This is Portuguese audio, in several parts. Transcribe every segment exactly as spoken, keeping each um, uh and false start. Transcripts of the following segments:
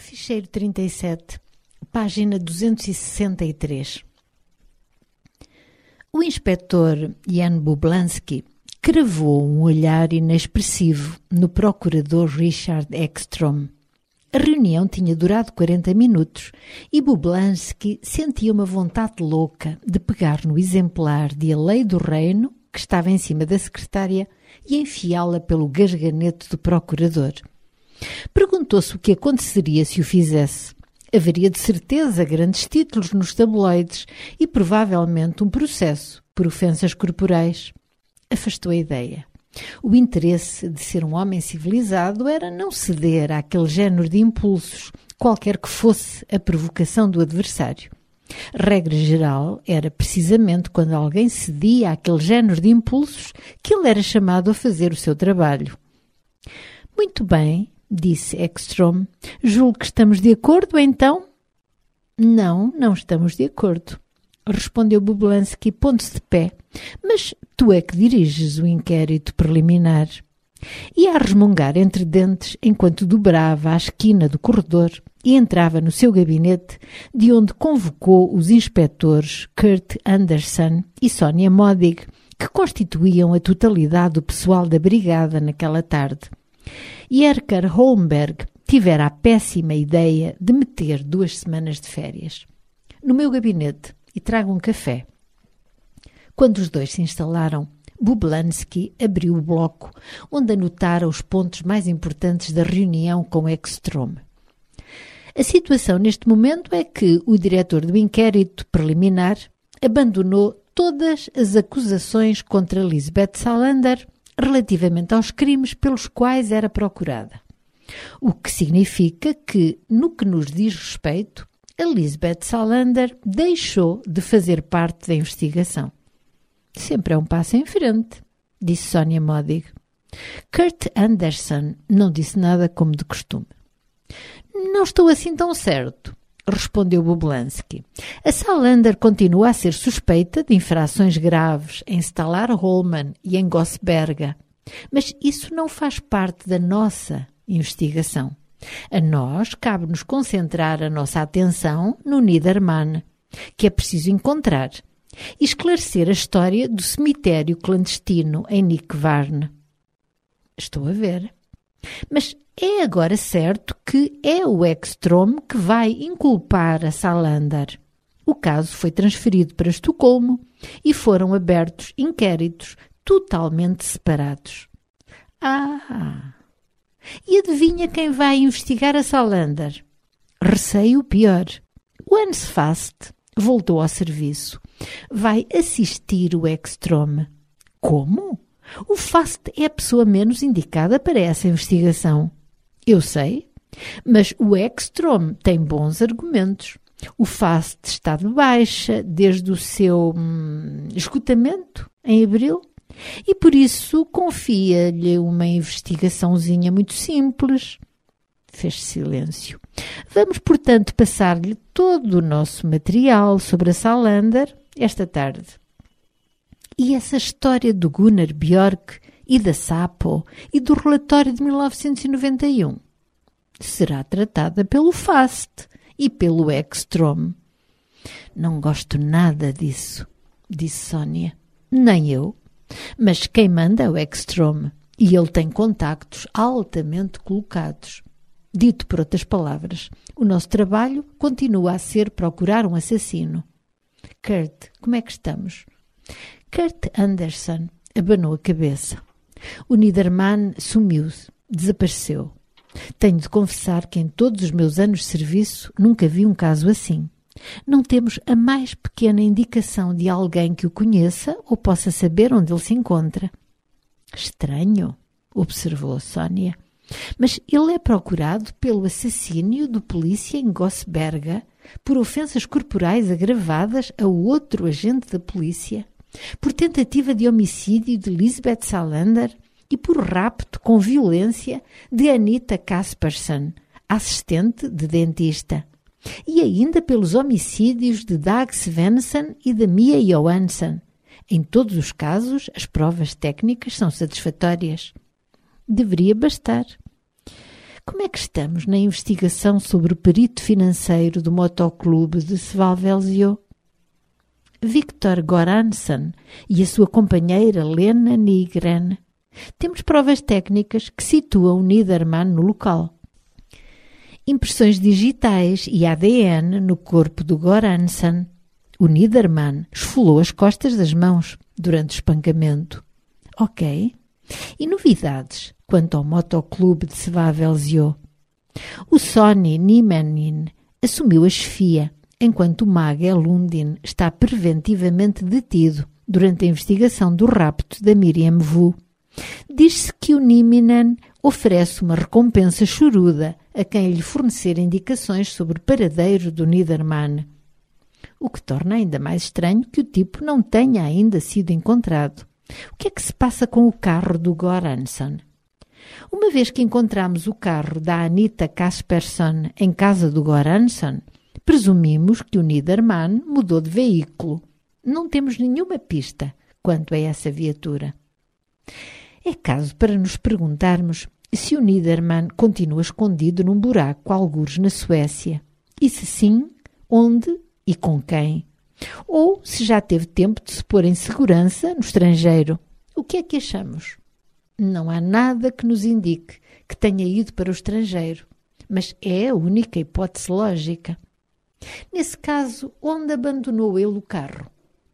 Ficheiro trinta e sete, página duzentos e sessenta e três. O inspetor Jan Bublansky cravou um olhar inexpressivo no procurador Richard Ekstrom. A reunião tinha durado quarenta minutos e Bublansky sentia uma vontade louca de pegar no exemplar de A Lei do Reino, que estava em cima da secretária, e enfiá-la pelo gasganete do procurador. Perguntou-se o que aconteceria se o fizesse. Haveria de certeza grandes títulos nos tabloides e provavelmente um processo por ofensas corporais. Afastou a ideia. O interesse de ser um homem civilizado era não ceder àquele género de impulsos, qualquer que fosse a provocação do adversário. Regra geral, era precisamente quando alguém cedia àquele género de impulsos que ele era chamado a fazer o seu trabalho. Muito bem, disse Ekstrom. Julgo que estamos de acordo, então? Não, não estamos de acordo, respondeu Bublansky, pondo-se de pé. Mas tu é que diriges o inquérito preliminar. E a resmungar entre dentes enquanto dobrava a esquina do corredor e entrava no seu gabinete, de onde convocou os inspectores Kurt Anderson e Sonia Modig, que constituíam a totalidade do pessoal da brigada naquela tarde. Jerker Holmberg tivera a péssima ideia de meter duas semanas de férias. No meu gabinete, e traga um café. Quando os dois se instalaram, Bublansky abriu o bloco, onde anotara os pontos mais importantes da reunião com Ekstrom. A situação neste momento é que o diretor do inquérito preliminar abandonou todas as acusações contra Lisbeth Salander relativamente aos crimes pelos quais era procurada. O que significa que, no que nos diz respeito, a Lisbeth Salander deixou de fazer parte da investigação. Sempre é um passo em frente, disse Sonia Modig. Kurt Anderson não disse nada como de costume. Não estou assim tão certo, respondeu Bublansky. A Salander continua a ser suspeita de infrações graves em Stalar Holman e em Gossberga, mas isso não faz parte da nossa investigação. A nós cabe-nos concentrar a nossa atenção no Niedermann, que é preciso encontrar, e esclarecer a história do cemitério clandestino em Nickvarn. Estou a ver. Mas é agora certo que é o Ekstrom que vai inculpar a Salander. O caso foi transferido para Estocolmo e foram abertos inquéritos totalmente separados. Ah! E adivinha quem vai investigar a Salander? Receio o pior. O Hans Fast voltou ao serviço. Vai assistir o Ekstrom. Como? O Fast é a pessoa menos indicada para essa investigação. Eu sei, mas o Ekstrom tem bons argumentos. O Fast está de baixa desde o seu hum, esgotamento em abril e por isso confia-lhe uma investigaçãozinha muito simples. Fez silêncio. Vamos, portanto, passar-lhe todo o nosso material sobre a Salander esta tarde. E essa história do Gunnar Björk e da Sapo e do relatório de mil novecentos e noventa e um será tratada pelo Fast e pelo Ekstrom. Não gosto nada disso, disse Sonia. Nem eu. Mas quem manda é o Ekstrom e ele tem contactos altamente colocados. Dito por outras palavras, o nosso trabalho continua a ser procurar um assassino. Kurt, como é que estamos? Kurt Anderson abanou a cabeça. O Niedermann sumiu-se, desapareceu. Tenho de confessar que em todos os meus anos de serviço nunca vi um caso assim. Não temos a mais pequena indicação de alguém que o conheça ou possa saber onde ele se encontra. Estranho, observou Sonia. Mas ele é procurado pelo assassínio do polícia em Gossberga por ofensas corporais agravadas a outro agente da polícia, por tentativa de homicídio de Lisbeth Salander e por rapto com violência de Anita Kaspersen, assistente de dentista, e ainda pelos homicídios de Dag Svensson e de Mia Johansson. Em todos os casos, as provas técnicas são satisfatórias. Deveria bastar. Como é que estamos na investigação sobre o perito financeiro do motoclube de Svalbard? Viktor Goransson e a sua companheira Lena Nygren. Temos provas técnicas que situam o Niedermann no local. Impressões digitais e A D N no corpo do Goransson. O Niedermann esfolou as costas das mãos durante o espancamento. Ok. E novidades quanto ao motoclube de Svalbard? O Sonny Niemanen assumiu a chefia, enquanto o Mage Lundin está preventivamente detido durante a investigação do rapto da Miriam Vu. Diz-se que o Niemanen oferece uma recompensa choruda a quem lhe fornecer indicações sobre o paradeiro do Niedermann, o que torna ainda mais estranho que o tipo não tenha ainda sido encontrado. O que é que se passa com o carro do Goransson? Uma vez que encontramos o carro da Anita Kaspersson em casa do Goransson, presumimos que o Niedermann mudou de veículo. Não temos nenhuma pista quanto a essa viatura. É caso para nos perguntarmos se o Niedermann continua escondido num buraco algures na Suécia. E se sim, onde e com quem? Ou se já teve tempo de se pôr em segurança no estrangeiro. O que é que achamos? Não há nada que nos indique que tenha ido para o estrangeiro, mas é a única hipótese lógica. Nesse caso, onde abandonou ele o carro?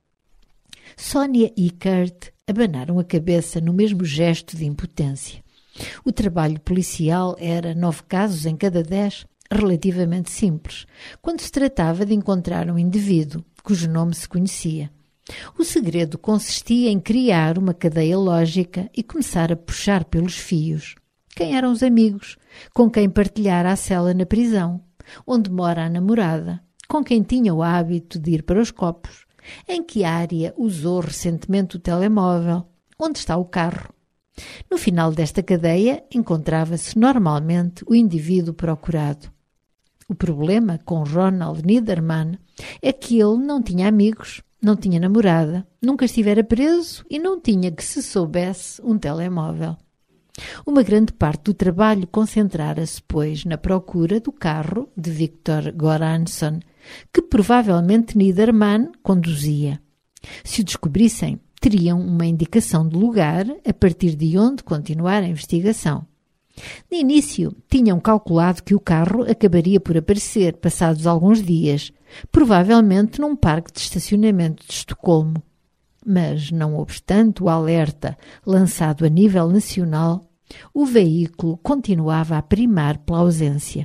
Sonia e Kurt abanaram a cabeça no mesmo gesto de impotência. O trabalho policial era nove casos em cada dez, relativamente simples, quando se tratava de encontrar um indivíduo cujo nome se conhecia. O segredo consistia em criar uma cadeia lógica e começar a puxar pelos fios. Quem eram os amigos? Com quem partilhara a cela na prisão? Onde mora a namorada? Com quem tinha o hábito de ir para os copos? Em que área usou recentemente o telemóvel? Onde está o carro? No final desta cadeia encontrava-se normalmente o indivíduo procurado. O problema com Ronald Niedermann é que ele não tinha amigos, não tinha namorada, nunca estivera preso e não tinha, que se soubesse, um telemóvel. Uma grande parte do trabalho concentrara-se, pois, na procura do carro de Viktor Goransson, que provavelmente Niedermann conduzia. Se o descobrissem, teriam uma indicação de lugar a partir de onde continuar a investigação. De início, tinham calculado que o carro acabaria por aparecer passados alguns dias, provavelmente num parque de estacionamento de Estocolmo. Mas, não obstante o alerta lançado a nível nacional, o veículo continuava a primar pela ausência.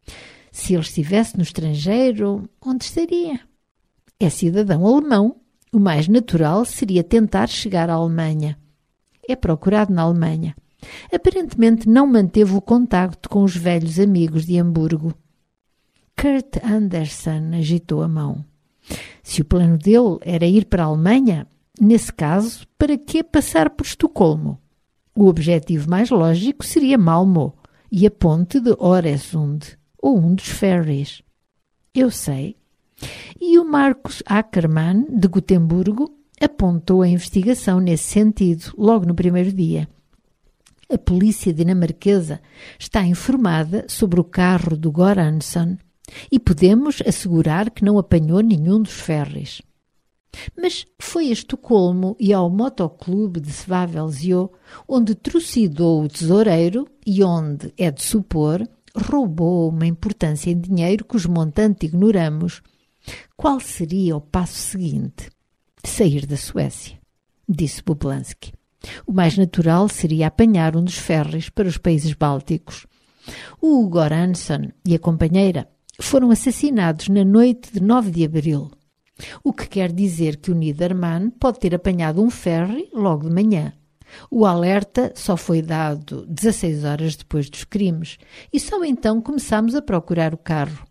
Se ele estivesse no estrangeiro, onde estaria? É cidadão alemão. O mais natural seria tentar chegar à Alemanha. É procurado na Alemanha. Aparentemente não manteve o contacto com os velhos amigos de Hamburgo. Kurt Anderson agitou a mão. Se o plano dele era ir para a Alemanha, nesse caso, para que passar por Estocolmo? O objetivo mais lógico seria Malmö e a ponte de Öresund, ou um dos ferries. Eu sei. E o Marcus Ackermann, de Gotemburgo, apontou a investigação nesse sentido, logo no primeiro dia. A polícia dinamarquesa está informada sobre o carro do Goransson e podemos assegurar que não apanhou nenhum dos ferries. Mas foi a Estocolmo e ao motoclube de Svalbard onde trucidou o tesoureiro e onde, é de supor, roubou uma importância em dinheiro cujo montante ignoramos. Qual seria o passo seguinte? Sair da Suécia, disse Boblansky. O mais natural seria apanhar um dos ferries para os países bálticos. O Goransson e a companheira foram assassinados na noite de nove de abril, o que quer dizer que o Niedermann pode ter apanhado um ferry logo de manhã. O alerta só foi dado dezasseis horas depois dos crimes e só então começámos a procurar o carro.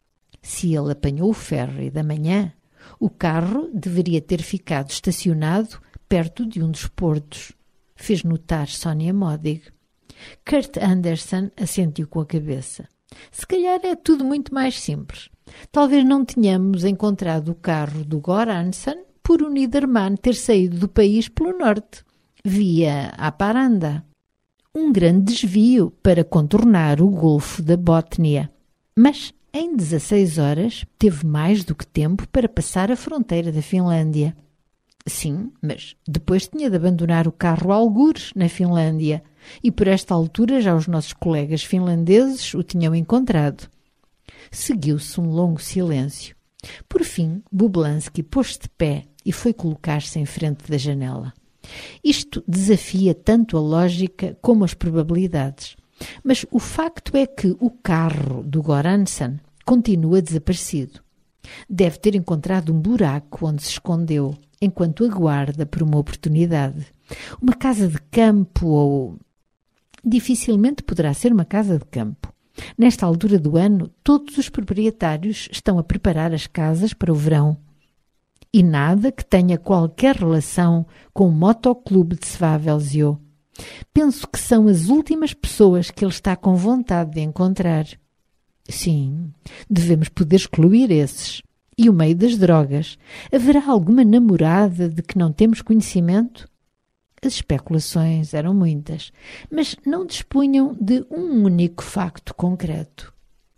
Se ele apanhou o ferry da manhã, o carro deveria ter ficado estacionado perto de um dos portos, fez notar Sonia Modig. Kurt Anderson assentiu com a cabeça. Se calhar é tudo muito mais simples. Talvez não tenhamos encontrado o carro do Goransson por o Niedermann ter saído do país pelo norte, via Haparanda. um grande desvio para contornar o Golfo da Bótnia. Mas, em dezasseis horas, teve mais do que tempo para passar a fronteira da Finlândia. Sim, mas depois tinha de abandonar o carro a algures na Finlândia, e por esta altura já os nossos colegas finlandeses o tinham encontrado. Seguiu-se um longo silêncio. Por fim, Bublansky pôs-se de pé e foi colocar-se em frente da janela. Isto desafia tanto a lógica como as probabilidades. Mas o facto é que o carro do Göransson continua desaparecido. Deve ter encontrado um buraco onde se escondeu, enquanto aguarda por uma oportunidade. Uma casa de campo ou... Dificilmente poderá ser uma casa de campo. Nesta altura do ano, todos os proprietários estão a preparar as casas para o verão. E nada que tenha qualquer relação com o motoclube de Svavelzio. Penso que são as últimas pessoas que ele está com vontade de encontrar. Sim, devemos poder excluir esses. E o meio das drogas. Haverá alguma namorada de que não temos conhecimento? As especulações eram muitas, mas não dispunham de um único facto concreto.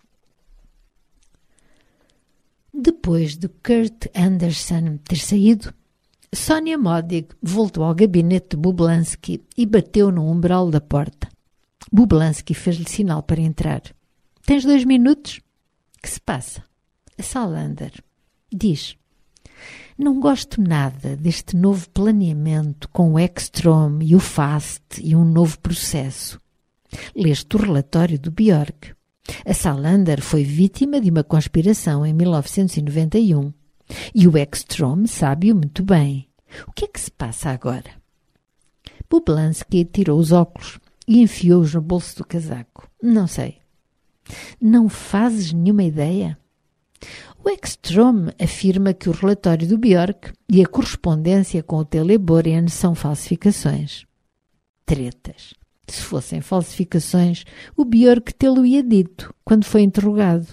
Depois de Kurt Anderson ter saído, Sonia Modig voltou ao gabinete de Bublansky e bateu no umbral da porta. Bublansky fez-lhe sinal para entrar. — Tens dois minutos? — Que se passa? — A Salander. Diz. — Não gosto nada deste novo planeamento com o Ekstrom e o FAST e um novo processo. Leste o relatório do Björk. A Salander foi vítima de uma conspiração em mil novecentos e noventa e um. E o Ekstrom sabe-o muito bem. O que é que se passa agora? Bublansky tirou os óculos e enfiou-os no bolso do casaco. Não sei. Não fazes nenhuma ideia? O Ekstrom afirma que o relatório do Björk e a correspondência com o Teleborian são falsificações. Tretas. Se fossem falsificações, o Björk tê-lo-ia dito quando foi interrogado.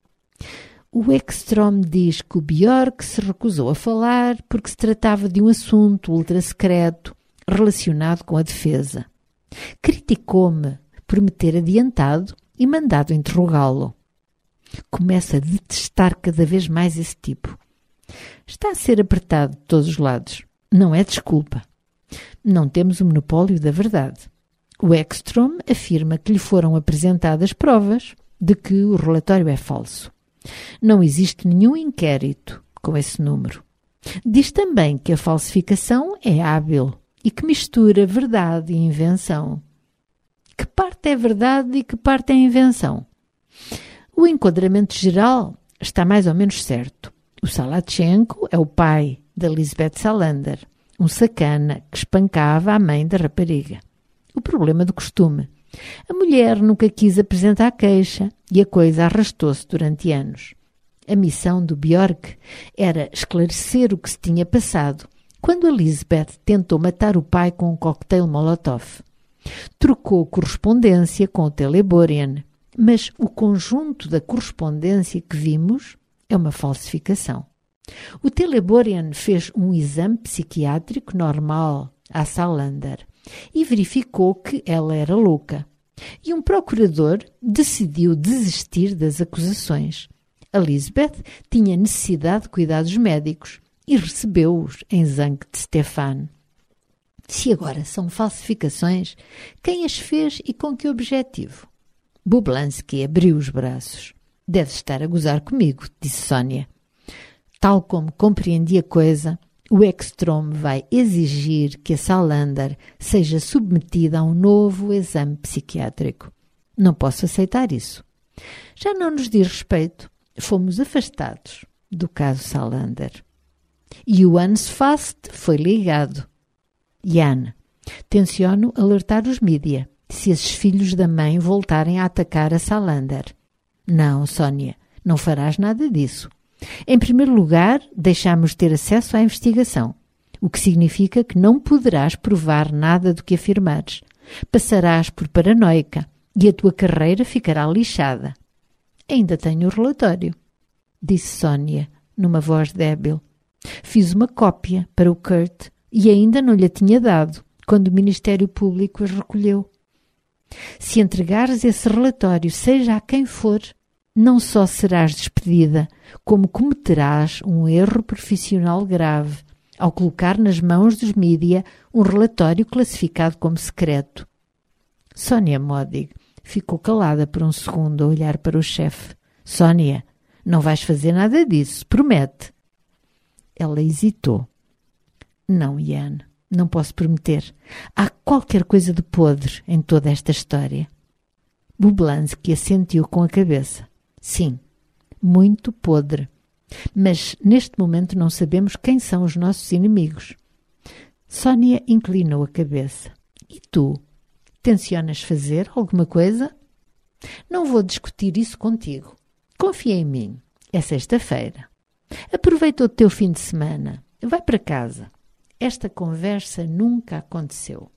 O Ekstrom diz que o Björk se recusou a falar porque se tratava de um assunto ultra-secreto relacionado com a defesa. Criticou-me por me ter adiantado e mandado interrogá-lo. Começo a detestar cada vez mais esse tipo. Está a ser apertado de todos os lados. Não é desculpa. Não temos o monopólio da verdade. O Ekstrom afirma que lhe foram apresentadas provas de que o relatório é falso. Não existe nenhum inquérito com esse número. Diz também que a falsificação é hábil e que mistura verdade e invenção. Que parte é verdade e que parte é invenção? O enquadramento geral está mais ou menos certo. O Salatchenko é o pai da Lisbeth Salander, um sacana que espancava a mãe da rapariga. O problema do costume. A mulher nunca quis apresentar queixa e a coisa arrastou-se durante anos. A missão do Björk era esclarecer o que se tinha passado quando a Lisbeth tentou matar o pai com um cocktail Molotov. Trocou correspondência com o Teleborian, mas o conjunto da correspondência que vimos é uma falsificação. O Teleborian fez um exame psiquiátrico normal à Salander e verificou que ela era louca. E um procurador decidiu desistir das acusações. A Lisbeth tinha necessidade de cuidados médicos e recebeu-os em Sankt Stefan. Se agora são falsificações, quem as fez e com que objetivo? Bublansky abriu os braços. Deve estar a gozar comigo, disse Sónia. Tal como compreendi a coisa, o Ekstrom vai exigir que a Salander seja submetida a um novo exame psiquiátrico. Não posso aceitar isso. Já não nos diz respeito. Fomos afastados do caso Salander. E o Hans Fast foi ligado. Jan, tenciono alertar os mídia se esses filhos da mãe voltarem a atacar a Salander. Não, Sónia, não farás nada disso. Em primeiro lugar, deixamos ter acesso à investigação, o que significa que não poderás provar nada do que afirmares. Passarás por paranoica e a tua carreira ficará lixada. Ainda tenho o relatório, disse Sónia, numa voz débil. Fiz uma cópia para o Kurt e ainda não lhe tinha dado, quando o Ministério Público as recolheu. Se entregares esse relatório, seja a quem for, não só serás despedida, como cometerás um erro profissional grave ao colocar nas mãos dos mídia um relatório classificado como secreto. Sónia Modig ficou calada por um segundo a olhar para o chefe. Sónia, não vais fazer nada disso, promete. Ela hesitou. Não, Ian, não posso prometer. Há qualquer coisa de podre em toda esta história. Bublansky assentiu com a cabeça. Sim, muito podre. Mas neste momento não sabemos quem são os nossos inimigos. Sónia inclinou a cabeça. E tu? Tencionas fazer alguma coisa? Não vou discutir isso contigo. Confia em mim. É sexta-feira. Aproveita o teu fim de semana. Vai para casa. Esta conversa nunca aconteceu.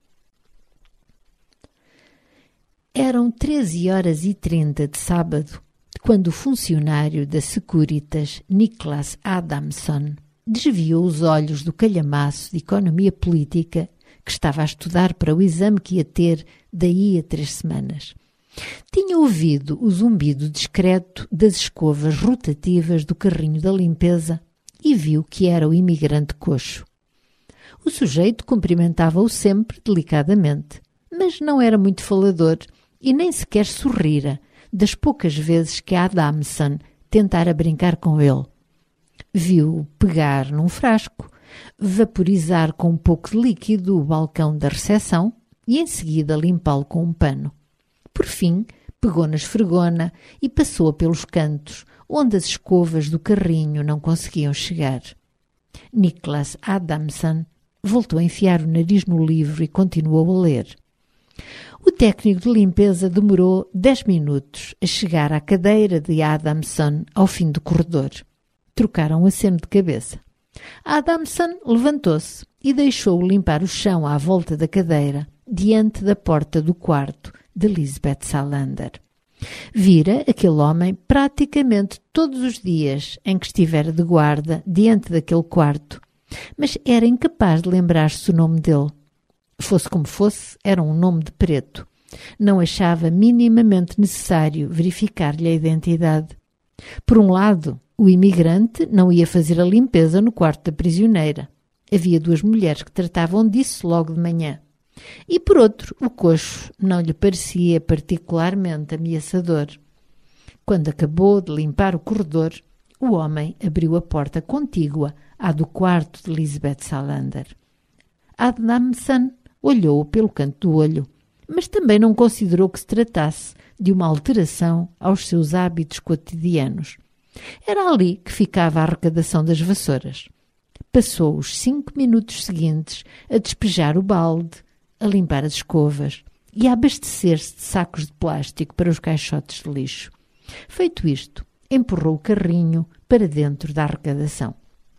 Eram treze horas e trinta de sábado, quando o funcionário da Securitas, Niklas Adamson, desviou os olhos do calhamaço de economia política que estava a estudar para o exame que ia ter daí a três semanas. Tinha ouvido o zumbido discreto das escovas rotativas do carrinho da limpeza e viu que era o imigrante coxo. O sujeito cumprimentava-o sempre delicadamente, mas não era muito falador e nem sequer sorrira das poucas vezes que Adamson tentara brincar com ele. Viu-o pegar num frasco, vaporizar com um pouco de líquido o balcão da recepção e em seguida limpá-lo com um pano. Por fim, pegou na esfregona e passou-a pelos cantos, onde as escovas do carrinho não conseguiam chegar. Niklas Adamson voltou a enfiar o nariz no livro e continuou a ler. O técnico de limpeza demorou dez minutos a chegar à cadeira de Adamson ao fim do corredor. Trocaram um aceno de cabeça. Adamson levantou-se e deixou-o limpar o chão à volta da cadeira, diante da porta do quarto de Lisbeth Salander. Vira aquele homem praticamente todos os dias em que estivera de guarda diante daquele quarto, mas era incapaz de lembrar-se o nome dele. Fosse como fosse, era um nome de preto. Não achava minimamente necessário verificar-lhe a identidade. Por um lado, o imigrante não ia fazer a limpeza no quarto da prisioneira. Havia duas mulheres que tratavam disso logo de manhã. E por outro, o coxo não lhe parecia particularmente ameaçador. Quando acabou de limpar o corredor, o homem abriu a porta contígua à do quarto de Lisbeth Salander. Adamson olhou-o pelo canto do olho, mas também não considerou que se tratasse de uma alteração aos seus hábitos cotidianos. Era ali que ficava a arrecadação das vassouras. Passou os cinco minutos seguintes a despejar o balde, a limpar as escovas e a abastecer-se de sacos de plástico para os caixotes de lixo. Feito isto, empurrou o carrinho para dentro da arrecadação.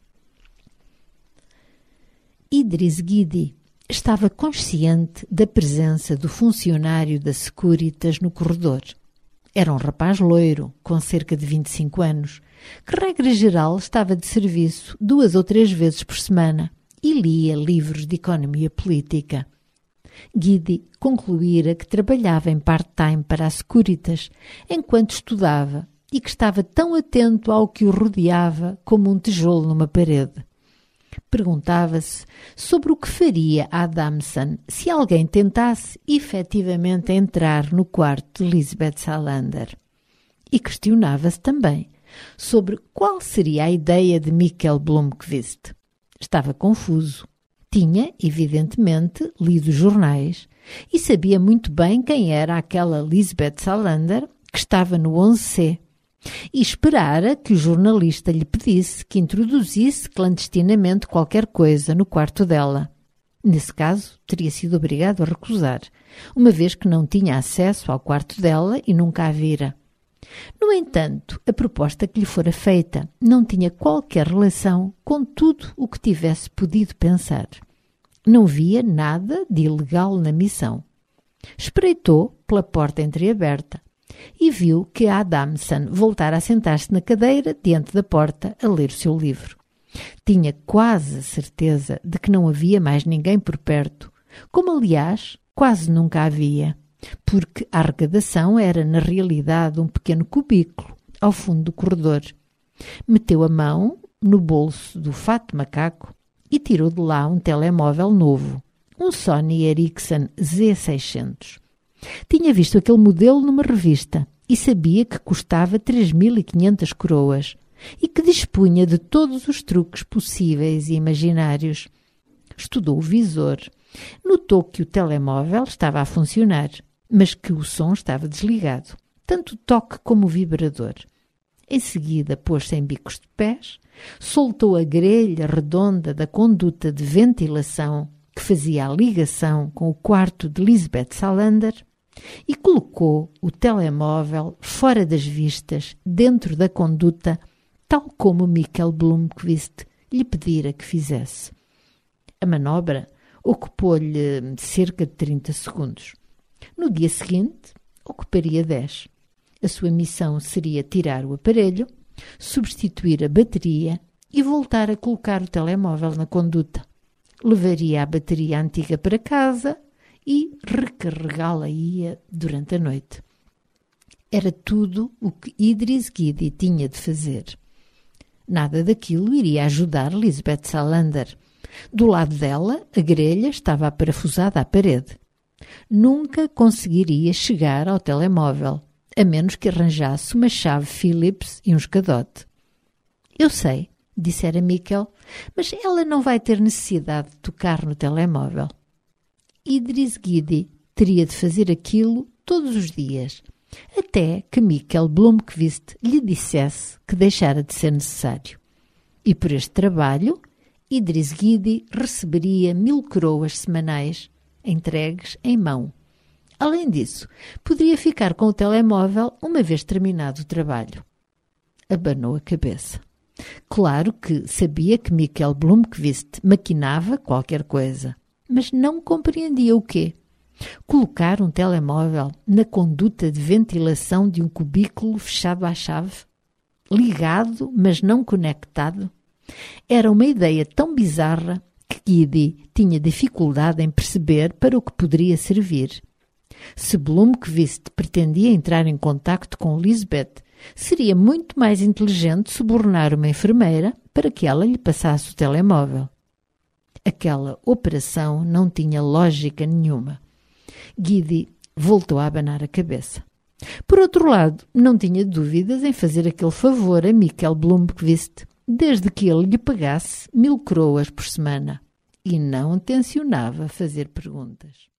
Idris Guidi estava consciente da presença do funcionário da Securitas no corredor. Era um rapaz loiro, com cerca de vinte e cinco anos, que, regra geral, estava de serviço duas ou três vezes por semana e lia livros de economia política. Guidi concluíra que trabalhava em part-time para a Securitas enquanto estudava e que estava tão atento ao que o rodeava como um tijolo numa parede. Perguntava-se sobre o que faria Adamson se alguém tentasse efetivamente entrar no quarto de Lisbeth Salander. E questionava-se também sobre qual seria a ideia de Mikkel Blomqvist. Estava confuso. Tinha, evidentemente, lido jornais e sabia muito bem quem era aquela Lisbeth Salander que estava no onze C. E esperara que o jornalista lhe pedisse que introduzisse clandestinamente qualquer coisa no quarto dela. Nesse caso, teria sido obrigado a recusar, uma vez que não tinha acesso ao quarto dela e nunca a vira. No entanto, a proposta que lhe fora feita não tinha qualquer relação com tudo o que tivesse podido pensar. Não via nada de ilegal na missão. Espreitou pela porta entreaberta e viu que Adamson voltara a sentar-se na cadeira diante da porta a ler o seu livro. Tinha quase a certeza de que não havia mais ninguém por perto, como aliás quase nunca havia. porque a arrecadação era, na realidade, um pequeno cubículo ao fundo do corredor. Meteu a mão no bolso do fato de macaco e tirou de lá um telemóvel novo, um Sony Ericsson Z seiscentos. Tinha visto aquele modelo numa revista e sabia que custava três mil e quinhentas coroas e que dispunha de todos os truques possíveis e imaginários. Estudou o visor, notou que o telemóvel estava a funcionar, mas que o som estava desligado, tanto o toque como o vibrador. Em seguida, pôs-se em bicos de pés, soltou a grelha redonda da conduta de ventilação que fazia a ligação com o quarto de Lisbeth Salander e colocou o telemóvel fora das vistas, dentro da conduta, tal como Mikkel Blomqvist lhe pedira que fizesse. A manobra ocupou-lhe cerca de trinta segundos. No dia seguinte, ocuparia dez. A sua missão seria tirar o aparelho, substituir a bateria e voltar a colocar o telemóvel na conduta. Levaria a bateria antiga para casa e recarregá-la-ia durante a noite. Era tudo o que Idris Guidi tinha de fazer. Nada daquilo iria ajudar Lisbeth Salander. Do lado dela, a grelha estava aparafusada à parede. Nunca conseguiria chegar ao telemóvel, a menos que arranjasse uma chave Phillips e um escadote. Eu sei, dissera Mikkel, mas ela não vai ter necessidade de tocar no telemóvel. Idris Guidi teria de fazer aquilo todos os dias, até que Mikkel Blomqvist lhe dissesse que deixara de ser necessário. E por este trabalho, Idris Guidi receberia mil coroas semanais, entregues em mão. Além disso, poderia ficar com o telemóvel uma vez terminado o trabalho. Abanou a cabeça. Claro que sabia que Mikkel Blomqvist maquinava qualquer coisa, mas não compreendia o quê. Colocar um telemóvel na conduta de ventilação de um cubículo fechado à chave? Ligado, mas não conectado? Era uma ideia tão bizarra que Guidi tinha dificuldade em perceber para o que poderia servir. Se Blomqvist pretendia entrar em contacto com Lisbeth, seria muito mais inteligente subornar uma enfermeira para que ela lhe passasse o telemóvel. Aquela operação não tinha lógica nenhuma. Guidi voltou a abanar a cabeça. Por outro lado, não tinha dúvidas em fazer aquele favor a Mikkel Blomqvist, desde que ele lhe pagasse mil coroas por semana. E não tencionava fazer perguntas.